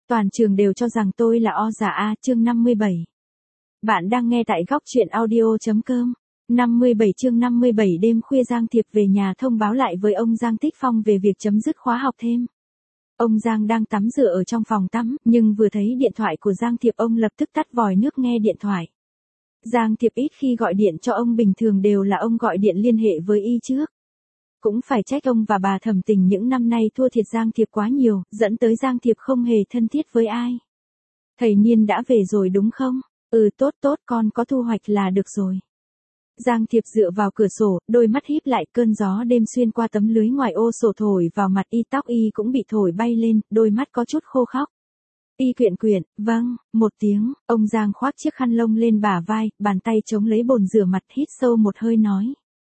Toàn trường đều cho rằng tôi là o giả a, chương 57. Bạn đang nghe tại góc truyện audio.com. 57 chương 57 đêm khuya Giang Thiệp về nhà thông báo lại với ông Giang Tích Phong về việc chấm dứt khóa học thêm. Ông Giang đang tắm rửa ở trong phòng tắm, nhưng vừa thấy điện thoại của Giang Thiệp ông lập tức tắt vòi nước nghe điện thoại. Giang Thiệp ít khi gọi điện cho ông, bình thường đều là ông gọi điện liên hệ với y trước. Cũng phải trách ông và bà Thẩm Tình những năm nay thua thiệt Giang Thiệp quá nhiều, dẫn tới Giang Thiệp không hề thân thiết với ai. Thầy Niên đã về rồi đúng không? Tốt tốt, con có thu hoạch là được rồi. Giang Thiệp dựa vào cửa sổ, đôi mắt híp lại, cơn gió đêm xuyên qua tấm lưới ngoài ô sổ thổi vào mặt y, tóc y cũng bị thổi bay lên, đôi mắt có chút khô khóc. Y quyện quyện, vâng, một tiếng, ông Giang khoác chiếc khăn lông lên bả vai, bàn tay chống lấy bồn rửa mặt, hít sâu một hơi nói.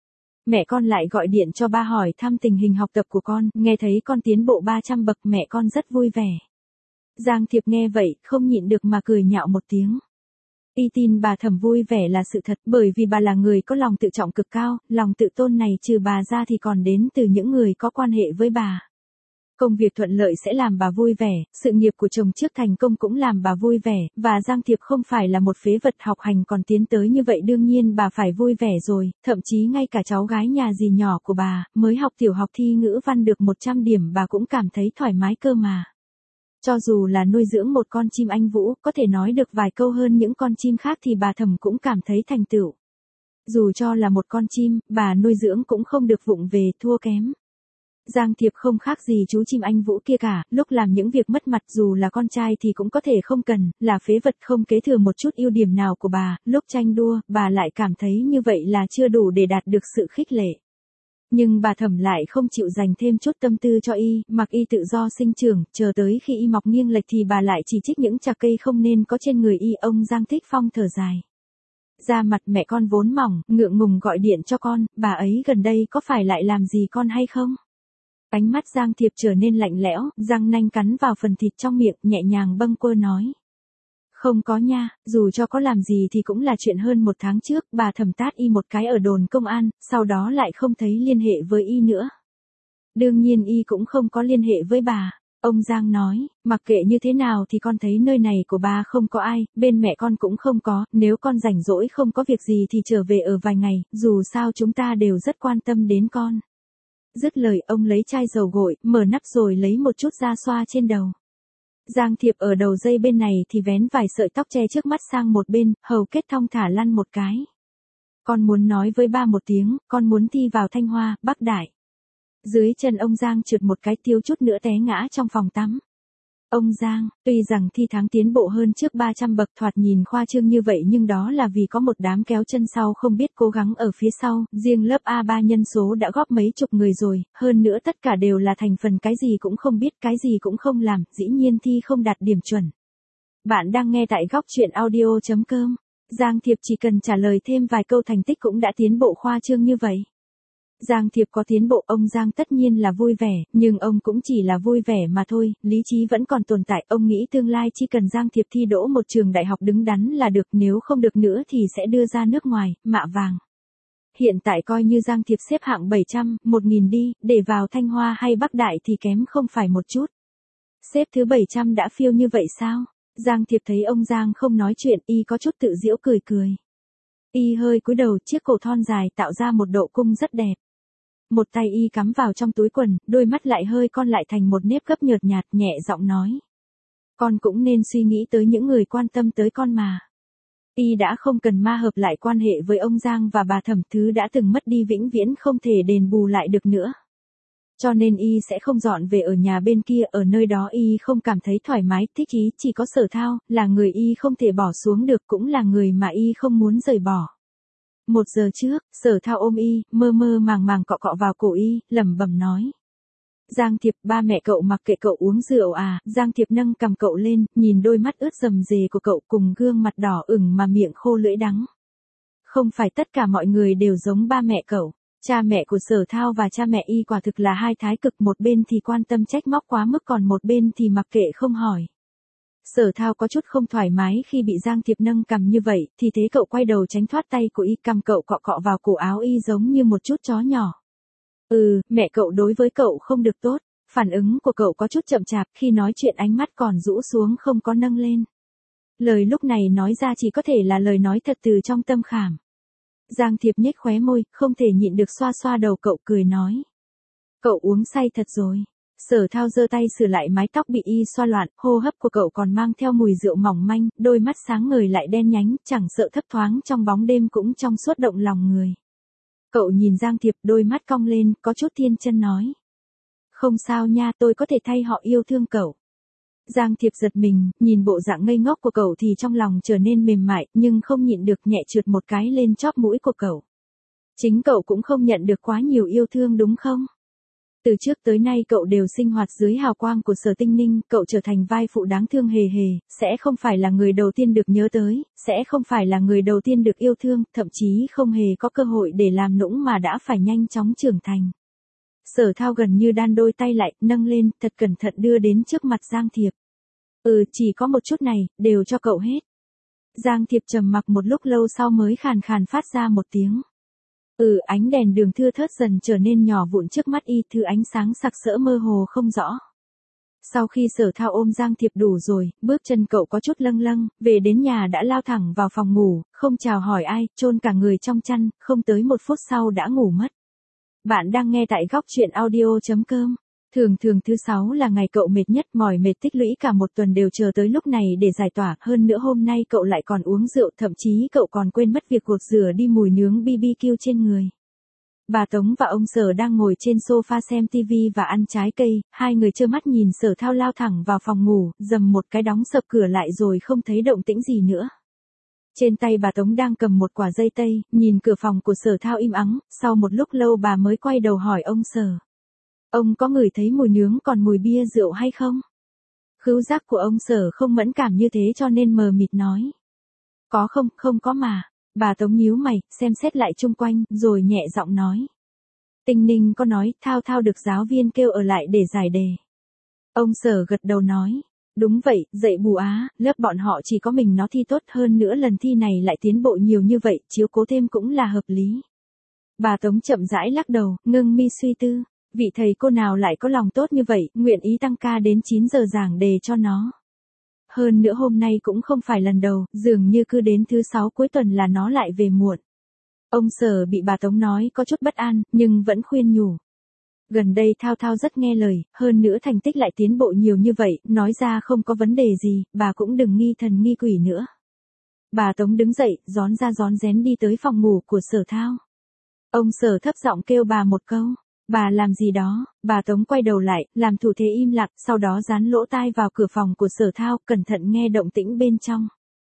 Mẹ con lại gọi điện cho ba hỏi thăm tình hình học tập của con, nghe thấy con tiến bộ 300 bậc, mẹ con rất vui vẻ. Giang Thiệp nghe vậy, không nhịn được mà cười nhạo một tiếng. Y tin bà Thẩm vui vẻ là sự thật, bởi vì bà là người có lòng tự trọng cực cao, lòng tự tôn này trừ bà ra thì còn đến từ những người có quan hệ với bà. Công việc thuận lợi sẽ làm bà vui vẻ, sự nghiệp của chồng trước thành công cũng làm bà vui vẻ, và Giang Thiệp không phải là một phế vật, học hành còn tiến tới như vậy đương nhiên bà phải vui vẻ rồi, thậm chí ngay cả cháu gái nhà dì nhỏ của bà, mới học tiểu học thi ngữ văn được 100 điểm bà cũng cảm thấy thoải mái cơ mà. Cho dù là nuôi dưỡng một con chim anh vũ, có thể nói được vài câu hơn những con chim khác thì bà Thẩm cũng cảm thấy thành tựu. Dù cho là một con chim, bà nuôi dưỡng cũng không được vụng về, thua kém. Giang Thiệp không khác gì chú chim anh vũ kia cả, lúc làm những việc mất mặt dù là con trai thì cũng có thể không cần, là phế vật không kế thừa một chút ưu điểm nào của bà, lúc tranh đua, bà lại cảm thấy như vậy là chưa đủ để đạt được sự khích lệ. Nhưng bà Thẩm lại không chịu dành thêm chút tâm tư cho y, mặc y tự do sinh trưởng, chờ tới khi y mọc nghiêng lệch thì bà lại chỉ trích những chạc cây không nên có trên người y. Ông Giang Tích Phong thở dài. Da mặt mẹ con vốn mỏng, ngượng ngùng gọi điện cho con, bà ấy gần đây có phải lại làm gì con hay không? Ánh mắt Giang Thiệp trở nên lạnh lẽo, răng nanh cắn vào phần thịt trong miệng, nhẹ nhàng bâng quơ nói. Không có nha, dù cho có làm gì thì cũng là chuyện hơn một tháng trước, bà Thẩm tát y một cái ở đồn công an, sau đó lại không thấy liên hệ với y nữa. Đương nhiên y cũng không có liên hệ với bà. Ông Giang nói, mặc kệ như thế nào thì con thấy nơi này của bà không có ai, bên mẹ con cũng không có, nếu con rảnh rỗi không có việc gì thì trở về ở vài ngày, dù sao chúng ta đều rất quan tâm đến con. Dứt lời ông lấy chai dầu gội, mở nắp rồi lấy một chút ra xoa trên đầu. Giang Thiệp ở đầu dây bên này thì vén vài sợi tóc che trước mắt sang một bên, hầu kết thong thả lăn một cái. Con muốn nói với ba một tiếng, con muốn thi vào Thanh Hoa, Bắc Đại. Dưới chân ông Giang trượt một cái, thiếu chút nữa té ngã trong phòng tắm. Ông Giang, tuy rằng thi tháng tiến bộ hơn trước 300 bậc thoạt nhìn khoa trương như vậy nhưng đó là vì có một đám kéo chân sau không biết cố gắng ở phía sau, riêng lớp A3 nhân số đã góp mấy chục người rồi, hơn nữa tất cả đều là thành phần cái gì cũng không biết, cái gì cũng không làm, dĩ nhiên thi không đạt điểm chuẩn. Bạn đang nghe tại góc truyện audio.com. Giang Thiệp chỉ cần trả lời thêm vài câu thành tích cũng đã tiến bộ khoa trương như vậy. Giang Thiệp có tiến bộ, ông Giang tất nhiên là vui vẻ, nhưng ông cũng chỉ là vui vẻ mà thôi, lý trí vẫn còn tồn tại, ông nghĩ tương lai chỉ cần Giang Thiệp thi đỗ một trường đại học đứng đắn là được, nếu không được nữa thì sẽ đưa ra nước ngoài, mạ vàng. Hiện tại coi như Giang Thiệp xếp hạng 700, 1000 đi, để vào Thanh Hoa hay Bắc Đại thì kém không phải một chút. Xếp thứ 700 đã phiêu như vậy sao? Giang Thiệp thấy ông Giang không nói chuyện, y có chút tự giễu cười cười. Y hơi cúi đầu, chiếc cổ thon dài tạo ra một độ cung rất đẹp. Một tay y cắm vào trong túi quần, đôi mắt lại hơi cong lại thành một nếp gấp nhợt nhạt, nhẹ giọng nói. Con cũng nên suy nghĩ tới những người quan tâm tới con mà. Y đã không cần ma hợp lại quan hệ với ông Giang và bà Thẩm, thứ đã từng mất đi vĩnh viễn không thể đền bù lại được nữa. Cho nên y sẽ không dọn về ở nhà bên kia, ở nơi đó y không cảm thấy thoải mái, thích ý, chỉ có Sở Thao, là người y không thể bỏ xuống được, cũng là người mà y không muốn rời bỏ. 1 giờ trước, Sở Thao ôm y, mơ mơ màng màng cọ cọ vào cổ y, lẩm bẩm nói. Giang Thiệp, ba mẹ cậu mặc kệ cậu uống rượu à? Giang Thiệp nâng cằm cậu lên, nhìn đôi mắt ướt rầm rề của cậu cùng gương mặt đỏ ửng mà miệng khô lưỡi đắng. Không phải tất cả mọi người đều giống ba mẹ cậu. Cha mẹ của Sở Thao và cha mẹ y quả thực là hai thái cực, một bên thì quan tâm trách móc quá mức còn một bên thì mặc kệ không hỏi. Sở Thao có chút không thoải mái khi bị Giang Thiệp nâng cằm như vậy, thì thế cậu quay đầu tránh thoát tay của y, cằm cậu cọ cọ vào cổ áo y giống như một chút chó nhỏ. Mẹ cậu đối với cậu không được tốt, Phản ứng của cậu có chút chậm chạp, khi nói chuyện ánh mắt còn rũ xuống không có nâng lên. Lời lúc này nói ra chỉ có thể là lời nói thật từ trong tâm khảm. Giang Thiệp nhếch khóe môi, không thể nhịn được xoa xoa đầu cậu cười nói. Cậu uống say thật rồi. Sở Thao giơ tay sửa lại mái tóc bị y xoa loạn, hô hấp của cậu còn mang theo mùi rượu mỏng manh, đôi mắt sáng ngời lại đen nhánh, chẳng sợ thấp thoáng trong bóng đêm cũng trong suốt động lòng người. Cậu nhìn Giang Thiệp, đôi mắt cong lên, có chút thiên chân nói. Không sao nha, tôi có thể thay họ yêu thương cậu. Giang Thiệp giật mình, nhìn bộ dạng ngây ngốc của cậu thì trong lòng trở nên mềm mại, nhưng không nhịn được nhẹ trượt một cái lên chóp mũi của cậu. Chính cậu cũng không nhận được quá nhiều yêu thương đúng không? Từ trước tới nay cậu đều sinh hoạt dưới hào quang của Sở Tinh Ninh, cậu trở thành vai phụ đáng thương hề hề, sẽ không phải là người đầu tiên được nhớ tới, sẽ không phải là người đầu tiên được yêu thương, thậm chí không hề có cơ hội để làm nũng mà đã phải nhanh chóng trưởng thành. Sở Thao gần như đan đôi tay lại, nâng lên, thật cẩn thận đưa đến trước mặt Giang Thiệp. Chỉ có một chút này, đều cho cậu hết. Giang Thiệp trầm mặc một lúc lâu sau mới khàn khàn phát ra một tiếng. Ánh đèn đường thưa thớt dần trở nên nhỏ vụn trước mắt y, thứ ánh sáng sặc sỡ mơ hồ không rõ. Sau khi Sở Thao ôm Giang Thiệp đủ rồi, bước chân cậu có chút lâng lâng, về đến nhà đã lao thẳng vào phòng ngủ, không chào hỏi ai, chôn cả người trong chăn, không tới 1 phút sau đã ngủ mất. Bạn đang nghe tại góc truyện audio.com. Thường thứ 6 là ngày cậu mệt nhất, mỏi mệt tích lũy cả một tuần đều chờ tới lúc này để giải tỏa, hơn nữa hôm nay cậu lại còn uống rượu, thậm chí cậu còn quên mất việc gột rửa đi mùi nướng BBQ trên người. Bà Tống và ông Sở đang ngồi trên sofa xem TV và ăn trái cây, hai người trơ mắt nhìn Sở Thao lao thẳng vào phòng ngủ, dầm một cái đóng sập cửa lại rồi không thấy động tĩnh gì nữa. Trên tay bà Tống đang cầm một quả dây tây, nhìn cửa phòng của Sở Thao im ắng, sau một lúc lâu bà mới quay đầu hỏi ông Sở. Ông có ngửi thấy mùi nướng còn mùi bia rượu hay không? Khứu giác của ông Sở không mẫn cảm như thế cho nên mờ mịt nói. Có không, không có mà. Bà Tống nhíu mày, xem xét lại chung quanh, rồi nhẹ giọng nói. Tinh Ninh có nói, Thao được giáo viên kêu ở lại để giải đề. Ông Sở gật đầu nói. Đúng vậy, dạy bù á, lớp bọn họ chỉ có mình nó thi tốt, hơn nữa lần thi này lại tiến bộ nhiều như vậy, chiếu cố thêm cũng là hợp lý. Bà Tống chậm rãi lắc đầu, ngưng mi suy tư. Vị thầy cô nào lại có lòng tốt như vậy, nguyện ý tăng ca đến 9 giờ giảng đề cho nó. Hơn nữa hôm nay cũng không phải lần đầu, dường như cứ đến thứ 6 cuối tuần là nó lại về muộn. Ông Sở bị bà Tống nói có chút bất an, nhưng vẫn khuyên nhủ. Gần đây Thao rất nghe lời, hơn nữa thành tích lại tiến bộ nhiều như vậy, nói ra không có vấn đề gì, bà cũng đừng nghi thần nghi quỷ nữa. Bà Tống đứng dậy, rón ra rón rén đi tới phòng ngủ của Sở Thao. Ông Sở thấp giọng kêu bà một câu. Bà làm gì đó, bà Tống quay đầu lại, làm thủ thế im lặng, sau đó dán lỗ tai vào cửa phòng của Sở Thao, cẩn thận nghe động tĩnh bên trong.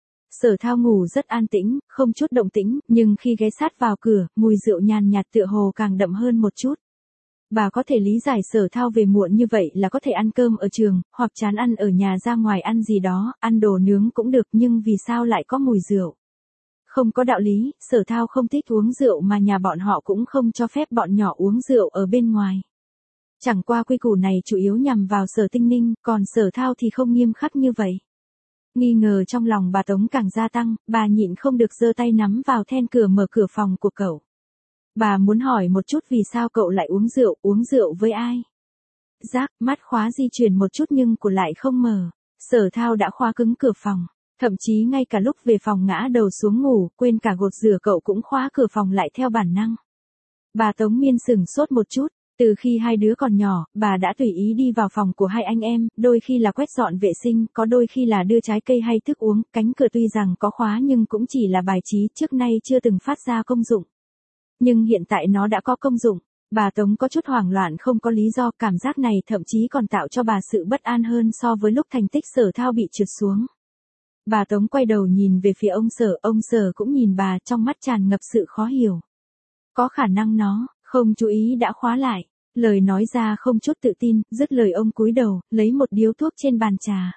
Sở Thao ngủ rất an tĩnh, không chút động tĩnh, nhưng khi ghé sát vào cửa, mùi rượu nhàn nhạt tựa hồ càng đậm hơn một chút. Bà có thể lý giải Sở Thao về muộn như vậy là có thể ăn cơm ở trường, hoặc chán ăn ở nhà ra ngoài ăn gì đó, ăn đồ nướng cũng được, nhưng vì sao lại có mùi rượu? Không có đạo lý, Sở Thao không thích uống rượu mà nhà bọn họ cũng không cho phép bọn nhỏ uống rượu ở bên ngoài. Chẳng qua quy củ này chủ yếu nhằm vào Sở Tinh Ninh, còn Sở Thao thì không nghiêm khắc như vậy. Nghi ngờ trong lòng bà Tống càng gia tăng, bà nhịn không được giơ tay nắm vào then cửa mở cửa phòng của cậu. Bà muốn hỏi một chút vì sao cậu lại uống rượu với ai? Giác, mắt khóa di chuyển một chút nhưng của lại không mở. Sở Thao đã khóa cứng cửa phòng. Thậm chí ngay cả lúc về phòng ngã đầu xuống ngủ, quên cả gột rửa cậu cũng khóa cửa phòng lại theo bản năng. Bà Tống Miên sửng sốt một chút, từ khi hai đứa còn nhỏ, bà đã tùy ý đi vào phòng của hai anh em, đôi khi là quét dọn vệ sinh, có đôi khi là đưa trái cây hay thức uống, cánh cửa tuy rằng có khóa nhưng cũng chỉ là bài trí, trước nay chưa từng phát ra công dụng. Nhưng hiện tại nó đã có công dụng. Bà Tống có chút hoảng loạn không có lý do, cảm giác này thậm chí còn tạo cho bà sự bất an hơn so với lúc thành tích Sở Thao bị trượt xuống. Bà Tống quay đầu nhìn về phía ông Sở cũng nhìn bà, trong mắt tràn ngập sự khó hiểu. Có khả năng nó, không chú ý đã khóa lại, lời nói ra không chút tự tin, dứt lời ông cúi đầu, lấy một điếu thuốc trên bàn trà.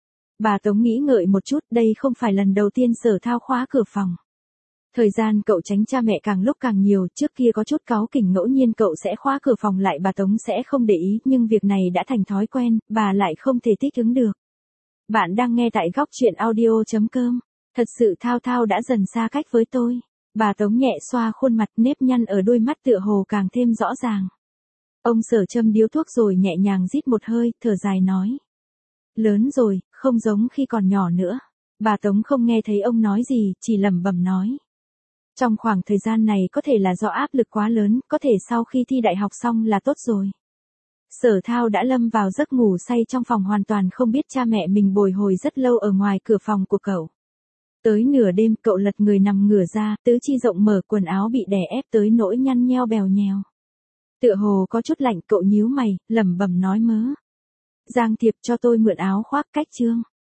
Bà Tống nghĩ ngợi một chút, đây không phải lần đầu tiên Sở Thao khóa cửa phòng. Thời gian cậu tránh cha mẹ càng lúc càng nhiều, trước kia có chút cáu kỉnh ngẫu nhiên cậu sẽ khóa cửa phòng lại bà Tống sẽ không để ý, nhưng việc này đã thành thói quen, bà lại không thể thích ứng được. Bạn đang nghe tại góc truyện audio.com. Thật sự Thao đã dần xa cách với tôi. Bà Tống nhẹ xoa khuôn mặt, nếp nhăn ở đôi mắt tựa hồ càng thêm rõ ràng. Ông Sở châm điếu thuốc rồi nhẹ nhàng rít một hơi, thở dài nói. Lớn rồi, không giống khi còn nhỏ nữa. Bà Tống không nghe thấy ông nói gì, chỉ lẩm bẩm nói. Trong khoảng thời gian này có thể là do áp lực quá lớn, có thể sau khi thi đại học xong là tốt rồi. Sở Thao đã lâm vào giấc ngủ say trong phòng hoàn toàn không biết cha mẹ mình bồi hồi rất lâu ở ngoài cửa phòng của cậu. Tới nửa đêm cậu lật người nằm ngửa ra, tứ chi rộng mở, quần áo bị đè ép tới nỗi nhăn nheo bèo nhèo. Tựa hồ có chút lạnh, cậu nhíu mày, lẩm bẩm nói mớ. Giang Thiệp cho tôi mượn áo khoác cách trương.